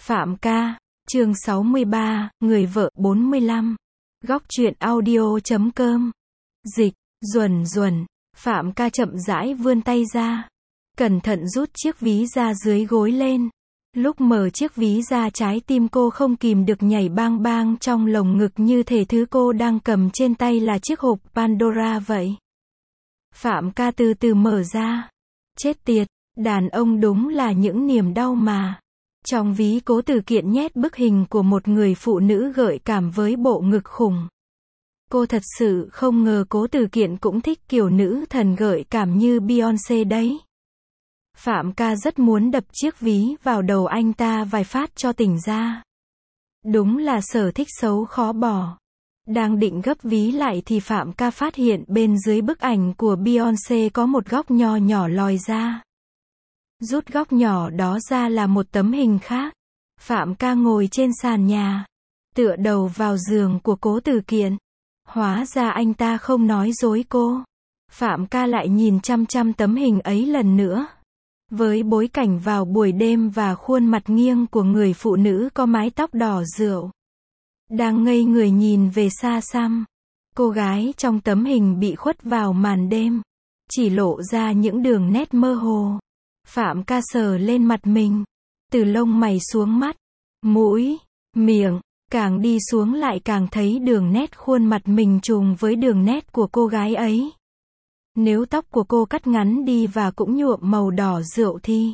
Phạm ca, chương 63, người vợ 45. Góc truyện audio.com. Dịch, Duẩn. Phạm ca chậm rãi vươn tay ra. Cẩn thận rút chiếc ví da dưới gối lên. Lúc mở chiếc ví ra, trái tim cô không kìm được nhảy bang bang trong lồng ngực, như thể thứ cô đang cầm trên tay là chiếc hộp Pandora vậy. Phạm ca từ từ mở ra. Chết tiệt, đàn ông đúng là những niềm đau mà. Trong ví, Cố Tử Kiện nhét bức hình của một người phụ nữ gợi cảm với bộ ngực khủng. Cô thật sự không ngờ Cố Tử Kiện cũng thích kiểu nữ thần gợi cảm như Beyoncé đấy. Phạm ca rất muốn đập chiếc ví vào đầu anh ta vài phát cho tỉnh ra. Đúng là sở thích xấu khó bỏ. Đang định gấp ví lại thì Phạm ca phát hiện bên dưới bức ảnh của Beyoncé có một góc nho nhỏ lòi ra. Rút góc nhỏ đó ra là một tấm hình khác. Phạm ca ngồi trên sàn nhà, tựa đầu vào giường của Cố Tử Kiện. Hóa ra anh ta không nói dối cô. Phạm ca lại nhìn chăm chăm tấm hình ấy lần nữa. Với bối cảnh vào buổi đêm và khuôn mặt nghiêng của người phụ nữ có mái tóc đỏ rượu, đang ngây người nhìn về xa xăm. Cô gái trong tấm hình bị khuất vào màn đêm, chỉ lộ ra những đường nét mơ hồ. Phạm ca sờ lên mặt mình, từ lông mày xuống mắt, mũi, miệng, càng đi xuống lại càng thấy đường nét khuôn mặt mình trùng với đường nét của cô gái ấy. Nếu tóc của cô cắt ngắn đi và cũng nhuộm màu đỏ rượu thì...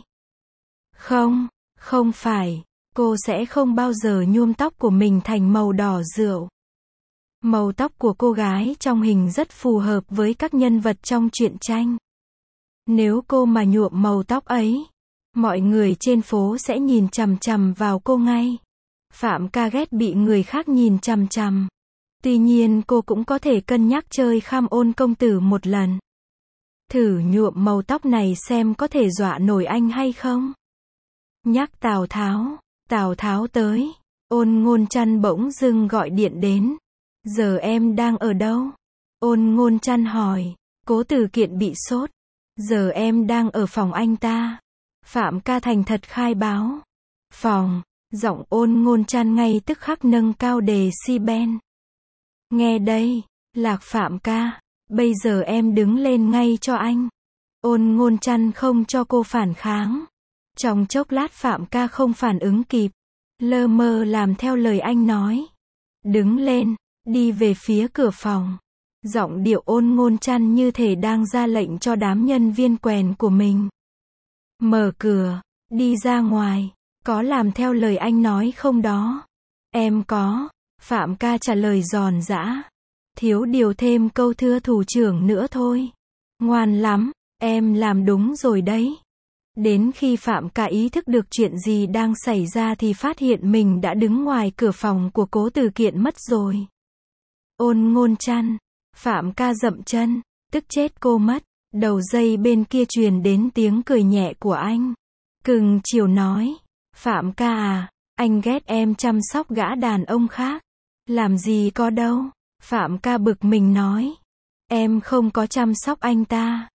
Không phải, cô sẽ không bao giờ nhuộm tóc của mình thành màu đỏ rượu. Màu tóc của cô gái trong hình rất phù hợp với các nhân vật trong truyện tranh. Nếu cô mà nhuộm màu tóc ấy, mọi người trên phố sẽ nhìn chằm chằm vào cô ngay. Phạm ca ghét bị người khác nhìn chằm chằm. Tuy nhiên cô cũng có thể cân nhắc chơi Kham Ôn công tử một lần. Thử nhuộm màu tóc này xem có thể dọa nổi anh hay không. Nhắc Tào Tháo tới. Ôn Ngôn Trăn bỗng dưng gọi điện đến. Giờ em đang ở đâu? Ôn Ngôn Trăn hỏi. Cố Tử Kiện bị sốt. Giờ em đang ở phòng anh ta. Phạm ca thành thật khai báo. Phòng. Giọng Ôn Ngôn Trăn ngay tức khắc nâng cao đề si ben. Nghe đây, Lạc Phạm ca. Bây giờ em đứng lên ngay cho anh. Ôn Ngôn Trăn không cho cô phản kháng. Trong chốc lát Phạm ca không phản ứng kịp, lơ mơ làm theo lời anh nói. Đứng lên, đi về phía cửa phòng. Giọng điệu Ôn Ngôn Trăn như thể đang ra lệnh cho đám nhân viên quèn của mình. Mở cửa, đi ra ngoài. Có làm theo lời anh nói không đó? Em có. Phạm ca trả lời giòn giã. Thiếu điều thêm câu thưa thủ trưởng nữa thôi. Ngoan lắm, em làm đúng rồi đấy. Đến khi Phạm ca ý thức được chuyện gì đang xảy ra thì phát hiện mình đã đứng ngoài cửa phòng của Cố Tử Kiện mất rồi. Ôn Ngôn Trăn. Phạm ca dậm chân, tức chết cô mất. Đầu dây bên kia truyền đến tiếng cười nhẹ của anh. Cưng chiều nói. Phạm ca à, anh ghét em chăm sóc gã đàn ông khác. Làm gì có đâu. Phạm ca bực mình nói. Em không có chăm sóc anh ta.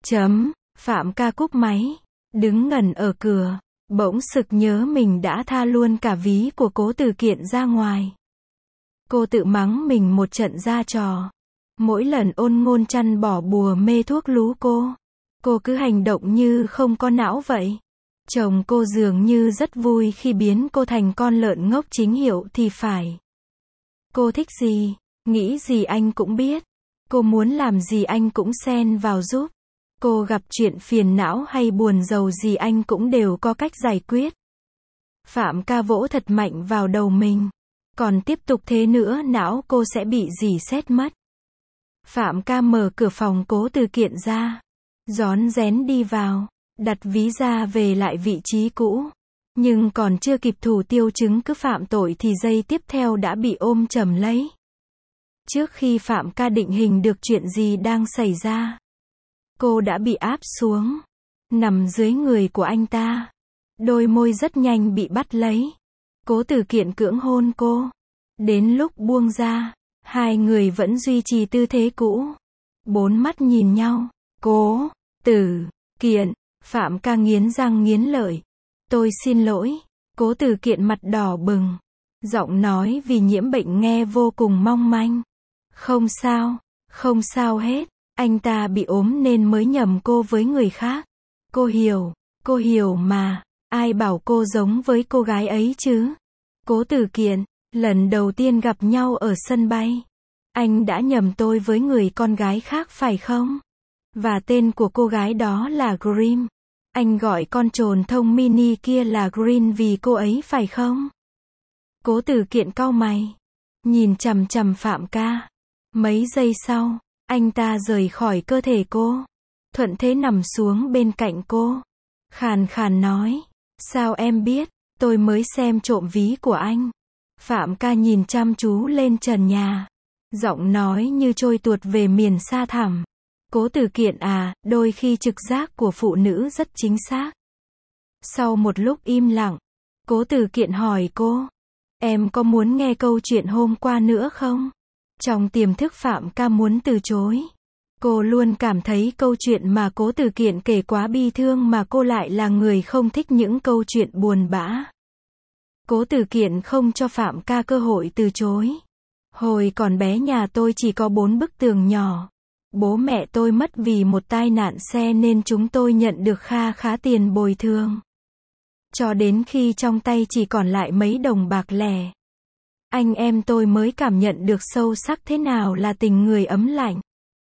Phạm ca cúp máy, đứng ngẩn ở cửa, bỗng sực nhớ mình đã tha luôn cả ví của Cố Tử Kiện ra ngoài. Cô tự mắng mình một trận ra trò. Mỗi lần Ôn Ngôn Trăn bỏ bùa mê thuốc lú cô cứ hành động như không có não vậy. Chồng cô dường như rất vui khi biến cô thành con lợn ngốc chính hiệu thì phải. Cô thích gì, nghĩ gì anh cũng biết. Cô muốn làm gì anh cũng xen vào giúp. Cô gặp chuyện phiền não hay buồn rầu gì anh cũng đều có cách giải quyết. Phạm ca vỗ thật mạnh vào đầu mình. Còn tiếp tục thế nữa não cô sẽ bị rỉ sét mất. Phạm ca mở cửa phòng Cố Tử Kiện ra. Rón rén đi vào. Đặt ví ra về lại vị trí cũ. Nhưng còn chưa kịp thủ tiêu chứng cứ phạm tội thì giây tiếp theo đã bị ôm chầm lấy. Trước khi Phạm ca định hình được chuyện gì đang xảy ra, cô đã bị áp xuống, nằm dưới người của anh ta. Đôi môi rất nhanh bị bắt lấy. Cố Tử Kiện cưỡng hôn cô. Đến lúc buông ra, hai người vẫn duy trì tư thế cũ. Bốn mắt nhìn nhau. Cố Tử Kiện. Phạm ca nghiến răng nghiến lợi. Tôi xin lỗi. Cố Từ Kiện mặt đỏ bừng. Giọng nói vì nhiễm bệnh nghe vô cùng mong manh. Không sao, không sao hết. Anh ta bị ốm nên mới nhầm cô với người khác. Cô hiểu mà. Ai bảo cô giống với cô gái ấy chứ? Cố Từ Kiện, lần đầu tiên gặp nhau ở sân bay. Anh đã nhầm tôi với người con gái khác phải không? Và tên của cô gái đó là Grim. Anh gọi con trồn thông mini kia là Green vì cô ấy phải không? Cố Từ Kiện cau mày. Nhìn chằm chằm Phạm Ca. Mấy giây sau, anh ta rời khỏi cơ thể cô. Thuận thế nằm xuống bên cạnh cô. Khàn khàn nói. Sao em biết? Tôi mới xem trộm ví của anh. Phạm Ca nhìn chăm chú lên trần nhà. Giọng nói như trôi tuột về miền xa thẳm. Cố Từ Kiện à, đôi khi trực giác của phụ nữ rất chính xác. Sau một lúc im lặng, Cố Từ Kiện hỏi cô. Em có muốn nghe câu chuyện hôm qua nữa không? Trong tiềm thức Phạm Ca muốn từ chối. Cô luôn cảm thấy câu chuyện mà Cố Từ Kiện kể quá bi thương mà cô lại là người không thích những câu chuyện buồn bã. Cố Từ Kiện không cho Phạm Ca cơ hội từ chối. Hồi còn bé nhà tôi chỉ có 4 bức tường nhỏ. Bố mẹ tôi mất vì một tai nạn xe nên chúng tôi nhận được kha khá tiền bồi thường. Cho đến khi trong tay chỉ còn lại mấy đồng bạc lẻ. Anh em tôi mới cảm nhận được sâu sắc thế nào là tình người ấm lạnh.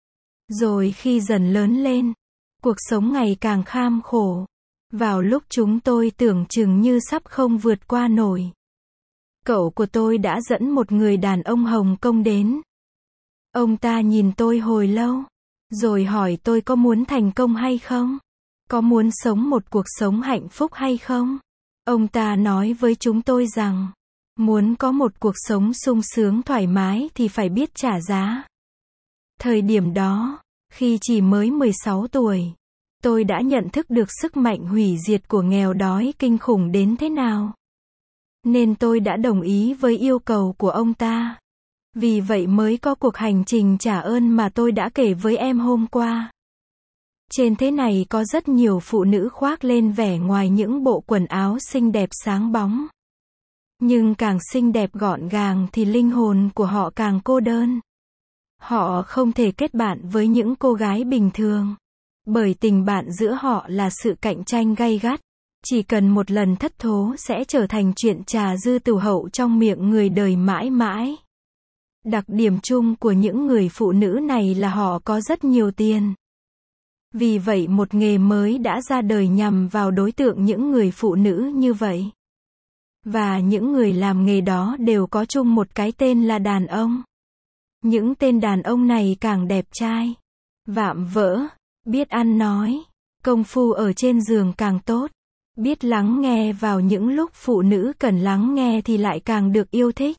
Rồi khi dần lớn lên, cuộc sống ngày càng kham khổ. Vào lúc chúng tôi tưởng chừng như sắp không vượt qua nổi. Cậu của tôi đã dẫn một người đàn ông Hồng Kông đến. Ông ta nhìn tôi hồi lâu, rồi hỏi tôi có muốn thành công hay không? Có muốn sống một cuộc sống hạnh phúc hay không? Ông ta nói với chúng tôi rằng, muốn có một cuộc sống sung sướng thoải mái thì phải biết trả giá. Thời điểm đó, khi chỉ mới 16 tuổi, tôi đã nhận thức được sức mạnh hủy diệt của nghèo đói kinh khủng đến thế nào. Nên tôi đã đồng ý với yêu cầu của ông ta. Vì vậy mới có cuộc hành trình trả ơn mà tôi đã kể với em hôm qua. Trên thế này có rất nhiều phụ nữ khoác lên vẻ ngoài những bộ quần áo xinh đẹp sáng bóng. Nhưng càng xinh đẹp gọn gàng thì linh hồn của họ càng cô đơn. Họ không thể kết bạn với những cô gái bình thường. Bởi tình bạn giữa họ là sự cạnh tranh gay gắt. Chỉ cần một lần thất thố sẽ trở thành chuyện trà dư tửu hậu trong miệng người đời mãi mãi. Đặc điểm chung của những người phụ nữ này là họ có rất nhiều tiền. Vì vậy một nghề mới đã ra đời nhằm vào đối tượng những người phụ nữ như vậy. Và những người làm nghề đó đều có chung một cái tên là đàn ông. Những tên đàn ông này càng đẹp trai, vạm vỡ, biết ăn nói, công phu ở trên giường càng tốt, biết lắng nghe vào những lúc phụ nữ cần lắng nghe thì lại càng được yêu thích.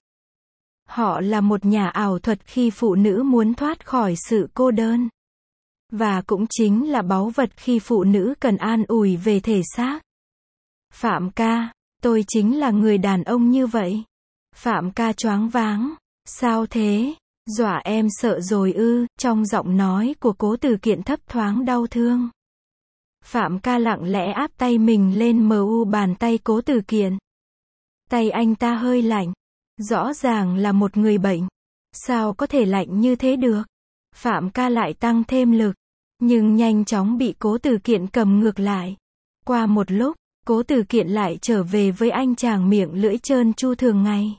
Họ là một nhà ảo thuật khi phụ nữ muốn thoát khỏi sự cô đơn. Và cũng chính là báu vật khi phụ nữ cần an ủi về thể xác. Phạm Ca, tôi chính là người đàn ông như vậy. Phạm Ca choáng váng. Sao thế? Dọa em sợ rồi ư? Trong giọng nói của Cố Từ Kiện thấp thoáng đau thương. Phạm Ca lặng lẽ áp tay mình lên bàn tay Cố Từ Kiện. Tay anh ta hơi lạnh. Rõ ràng là một người bệnh. Sao có thể lạnh như thế được? Phạm Ca lại tăng thêm lực. Nhưng nhanh chóng bị Cố Từ Kiện cầm ngược lại. Qua một lúc, Cố Từ Kiện lại trở về với anh chàng miệng lưỡi trơn tru thường ngày.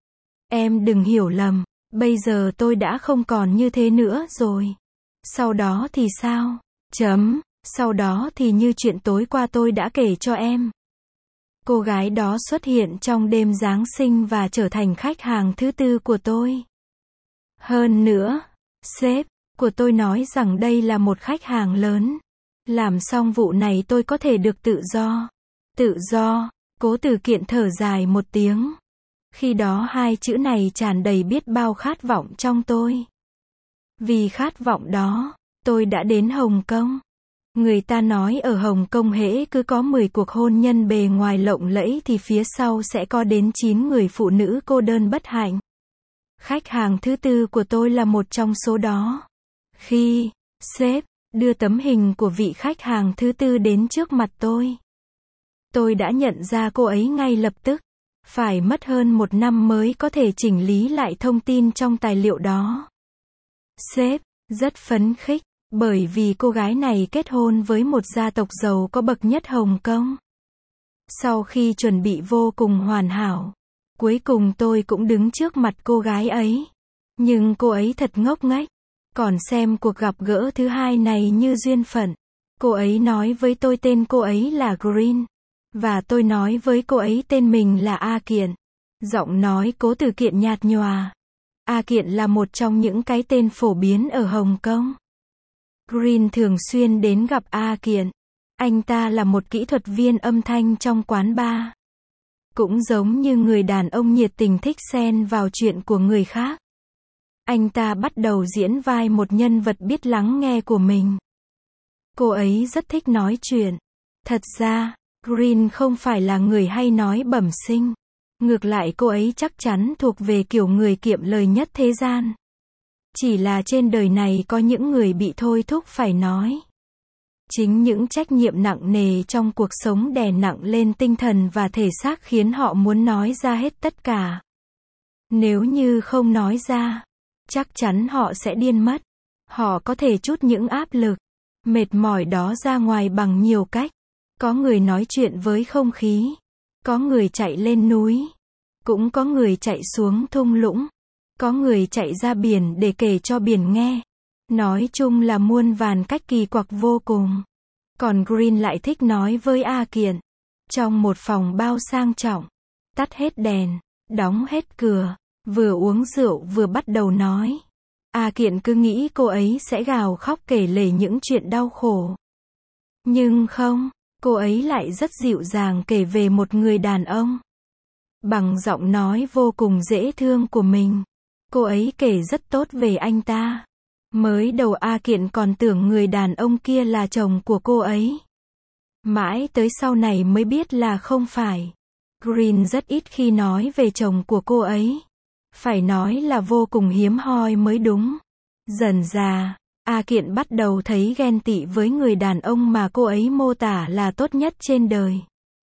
Em đừng hiểu lầm, bây giờ tôi đã không còn như thế nữa rồi. Sau đó thì sao? Sau đó thì như chuyện tối qua tôi đã kể cho em. Cô gái đó xuất hiện trong đêm Giáng sinh và trở thành khách hàng thứ 4 của tôi. Hơn nữa, sếp của tôi nói rằng đây là một khách hàng lớn. Làm xong vụ này tôi có thể được tự do. Tự do, Cố Từ Kiện thở dài một tiếng. Khi đó hai chữ này tràn đầy biết bao khát vọng trong tôi. Vì khát vọng đó, tôi đã đến Hồng Kông. Người ta nói ở Hồng Kông hễ cứ có 10 cuộc hôn nhân bề ngoài lộng lẫy thì phía sau sẽ có đến 9 người phụ nữ cô đơn bất hạnh. Khách hàng thứ 4 của tôi là một trong số đó. Khi sếp đưa tấm hình của vị khách hàng thứ 4 đến trước mặt tôi, Tôi đã nhận ra cô ấy ngay lập tức. Phải mất hơn 1 năm mới có thể chỉnh lý lại thông tin trong tài liệu đó. Sếp rất phấn khích, bởi vì cô gái này kết hôn với một gia tộc giàu có bậc nhất Hồng Kông. Sau khi chuẩn bị vô cùng hoàn hảo, cuối cùng tôi cũng đứng trước mặt cô gái ấy. Nhưng cô ấy thật ngốc nghếch, còn xem cuộc gặp gỡ thứ hai này như duyên phận. Cô ấy nói với tôi tên cô ấy là Green, và tôi nói với cô ấy tên mình là A Kiện. Giọng nói Cố Tử Kiện nhạt nhòa. A Kiện là một trong những cái tên phổ biến ở Hồng Kông. Green thường xuyên đến gặp A Kiện. Anh ta là một kỹ thuật viên âm thanh trong quán bar. Cũng giống như người đàn ông nhiệt tình thích xen vào chuyện của người khác. Anh ta bắt đầu diễn vai một nhân vật biết lắng nghe của mình. Cô ấy rất thích nói chuyện. Thật ra, Green không phải là người hay nói bẩm sinh. Ngược lại cô ấy chắc chắn thuộc về kiểu người kiệm lời nhất thế gian. Chỉ là trên đời này có những người bị thôi thúc phải nói. Chính những trách nhiệm nặng nề trong cuộc sống đè nặng lên tinh thần và thể xác khiến họ muốn nói ra hết tất cả. Nếu như không nói ra, chắc chắn họ sẽ điên mất. Họ có thể trút những áp lực, mệt mỏi đó ra ngoài bằng nhiều cách. Có người nói chuyện với không khí. Có người chạy lên núi. Cũng có người chạy xuống thung lũng. Có người chạy ra biển để kể cho biển nghe. Nói chung là muôn vàn cách kỳ quặc vô cùng. Còn Green lại thích nói với A Kiện. Trong một phòng bao sang trọng. Tắt hết đèn. Đóng hết cửa. Vừa uống rượu vừa bắt đầu nói. A Kiện cứ nghĩ cô ấy sẽ gào khóc kể lể những chuyện đau khổ. Nhưng không, cô ấy lại rất dịu dàng kể về một người đàn ông. Bằng giọng nói vô cùng dễ thương của mình. Cô ấy kể rất tốt về anh ta. Mới đầu A Kiện còn tưởng người đàn ông kia là chồng của cô ấy. Mãi tới sau này mới biết là không phải. Green rất ít khi nói về chồng của cô ấy. Phải nói là vô cùng hiếm hoi mới đúng. Dần dà, A Kiện bắt đầu thấy ghen tị với người đàn ông mà cô ấy mô tả là tốt nhất trên đời.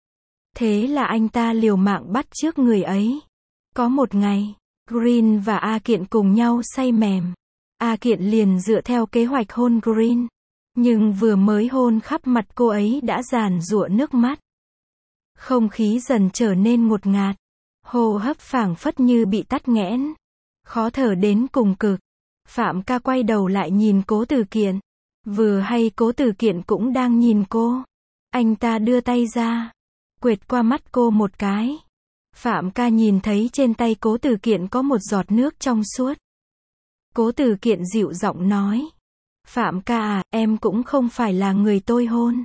Thế là anh ta liều mạng bắt chước người ấy. Có một ngày, Green và A Kiện cùng nhau say mềm. A Kiện liền dựa theo kế hoạch hôn Green. Nhưng vừa mới hôn khắp mặt cô ấy đã giàn giụa nước mắt. Không khí dần trở nên ngột ngạt. Hô hấp phảng phất như bị tắc nghẽn. Khó thở đến cùng cực. Phạm ca quay đầu lại nhìn Cố Tử Kiện. Vừa hay Cố Tử Kiện cũng đang nhìn cô. Anh ta đưa tay ra. Quệt qua mắt cô một cái. Phạm ca nhìn thấy trên tay Cố Tử Kiện có một giọt nước trong suốt. Cố Tử Kiện dịu giọng nói. Phạm ca à, em cũng không phải là người tôi hôn.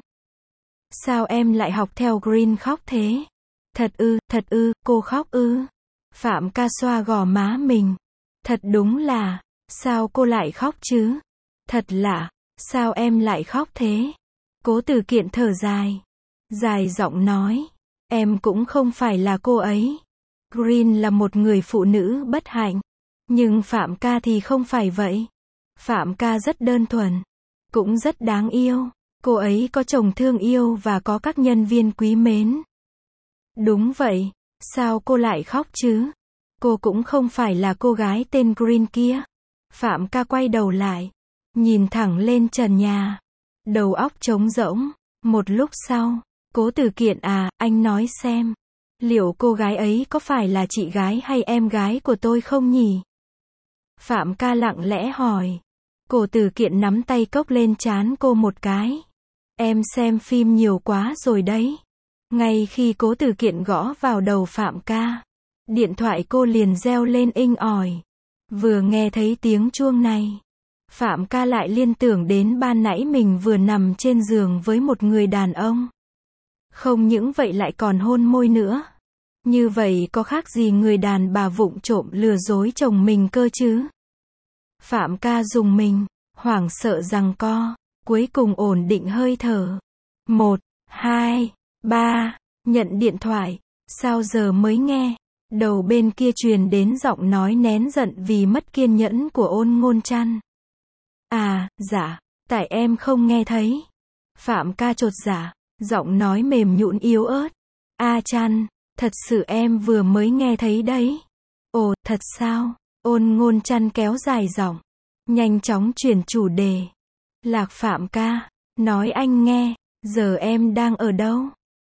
Sao em lại học theo Green khóc thế? Thật ư, cô khóc ư? Phạm ca xoa gò má mình. Thật đúng là, sao cô lại khóc chứ? Thật lạ, sao em lại khóc thế? Cố Tử Kiện thở dài. Dài giọng nói. Em cũng không phải là cô ấy. Green là một người phụ nữ bất hạnh. Nhưng Phạm ca thì không phải vậy. Phạm ca rất đơn thuần. Cũng rất đáng yêu. Cô ấy có chồng thương yêu và có các nhân viên quý mến. Đúng vậy. Sao cô lại khóc chứ? Cô cũng không phải là cô gái tên Green kia. Phạm ca quay đầu lại. Nhìn thẳng lên trần nhà. Đầu óc trống rỗng. Một lúc sau. Cố Tử Kiện à, anh nói xem. Liệu cô gái ấy có phải là chị gái hay em gái của tôi không nhỉ? Phạm ca lặng lẽ hỏi. Cố Tử Kiện nắm tay cốc lên trán cô một cái. Em xem phim nhiều quá rồi đấy. Ngay khi Cố Tử Kiện gõ vào đầu Phạm ca, điện thoại cô liền reo lên inh ỏi. Vừa nghe thấy tiếng chuông này, Phạm ca lại liên tưởng đến ban nãy mình vừa nằm trên giường với một người đàn ông. Không những vậy lại còn hôn môi nữa. Như vậy có khác gì người đàn bà vụng trộm lừa dối chồng mình cơ chứ? Phạm ca rùng mình, hoảng sợ giằng co, cuối cùng ổn định hơi thở. 1, 2, 3, nhận điện thoại, sao giờ mới nghe? Đầu bên kia truyền đến giọng nói nén giận vì mất kiên nhẫn của Ôn Ngôn Trăn. À, dạ, tại em không nghe thấy. Phạm ca chột dạ, giọng nói mềm nhũn yếu ớt. A Chan, thật sự em vừa mới nghe thấy đấy. Ồ, thật sao? Ôn Ngôn Chan kéo dài giọng, nhanh chóng chuyển chủ đề. Lạc Phạm ca, nói anh nghe, giờ em đang ở đâu?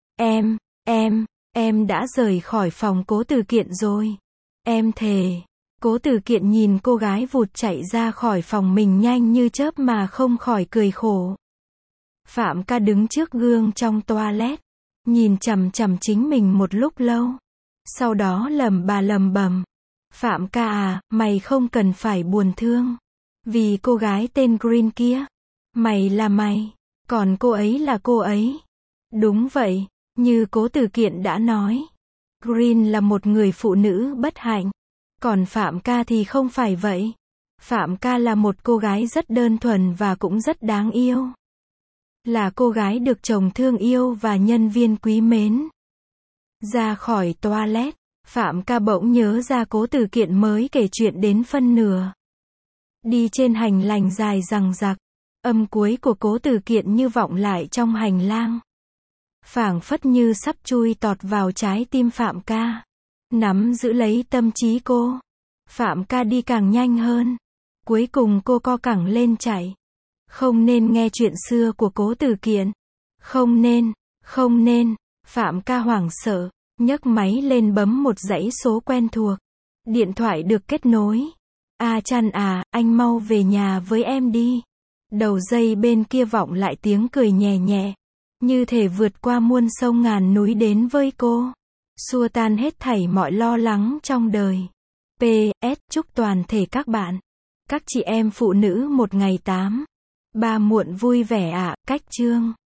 Em đã rời khỏi phòng Cố Từ Kiện rồi. Em thề. Cố Từ Kiện nhìn cô gái vụt chạy ra khỏi phòng mình nhanh như chớp mà không khỏi cười khổ. Phạm ca đứng trước gương trong toilet, nhìn chằm chằm chính mình một lúc lâu. Sau đó lẩm bẩm. Phạm ca à, mày không cần phải buồn thương. Vì cô gái tên Green kia. Mày là mày, còn cô ấy là cô ấy. Đúng vậy, như Cố Từ Kiện đã nói. Green là một người phụ nữ bất hạnh. Còn Phạm ca thì không phải vậy. Phạm ca là một cô gái rất đơn thuần và cũng rất đáng yêu. Là cô gái được chồng thương yêu và nhân viên quý mến. Ra khỏi toilet, Phạm ca bỗng nhớ ra Cố Từ Kiện mới kể chuyện đến phân nửa. Đi trên hành lang dài dằng dặc, âm cuối của Cố Từ Kiện như vọng lại trong hành lang. Phảng phất như sắp chui tọt vào trái tim Phạm ca, nắm giữ lấy tâm trí cô. Phạm ca đi càng nhanh hơn. Cuối cùng cô co cẳng lên chạy. Không nên nghe chuyện xưa của Cố Từ Kiện. Không nên. Phạm ca hoảng sợ, nhấc máy lên bấm một dãy số quen thuộc. Điện thoại được kết nối. A Chan à, anh mau về nhà với em đi. Đầu dây bên kia vọng lại tiếng cười nhẹ nhẹ, như thể vượt qua muôn sông ngàn núi đến với cô, xua tan hết thảy mọi lo lắng trong đời. PS, chúc toàn thể các bạn, các chị em phụ nữ một ngày 8/3 muộn vui vẻ ạ. Cách chương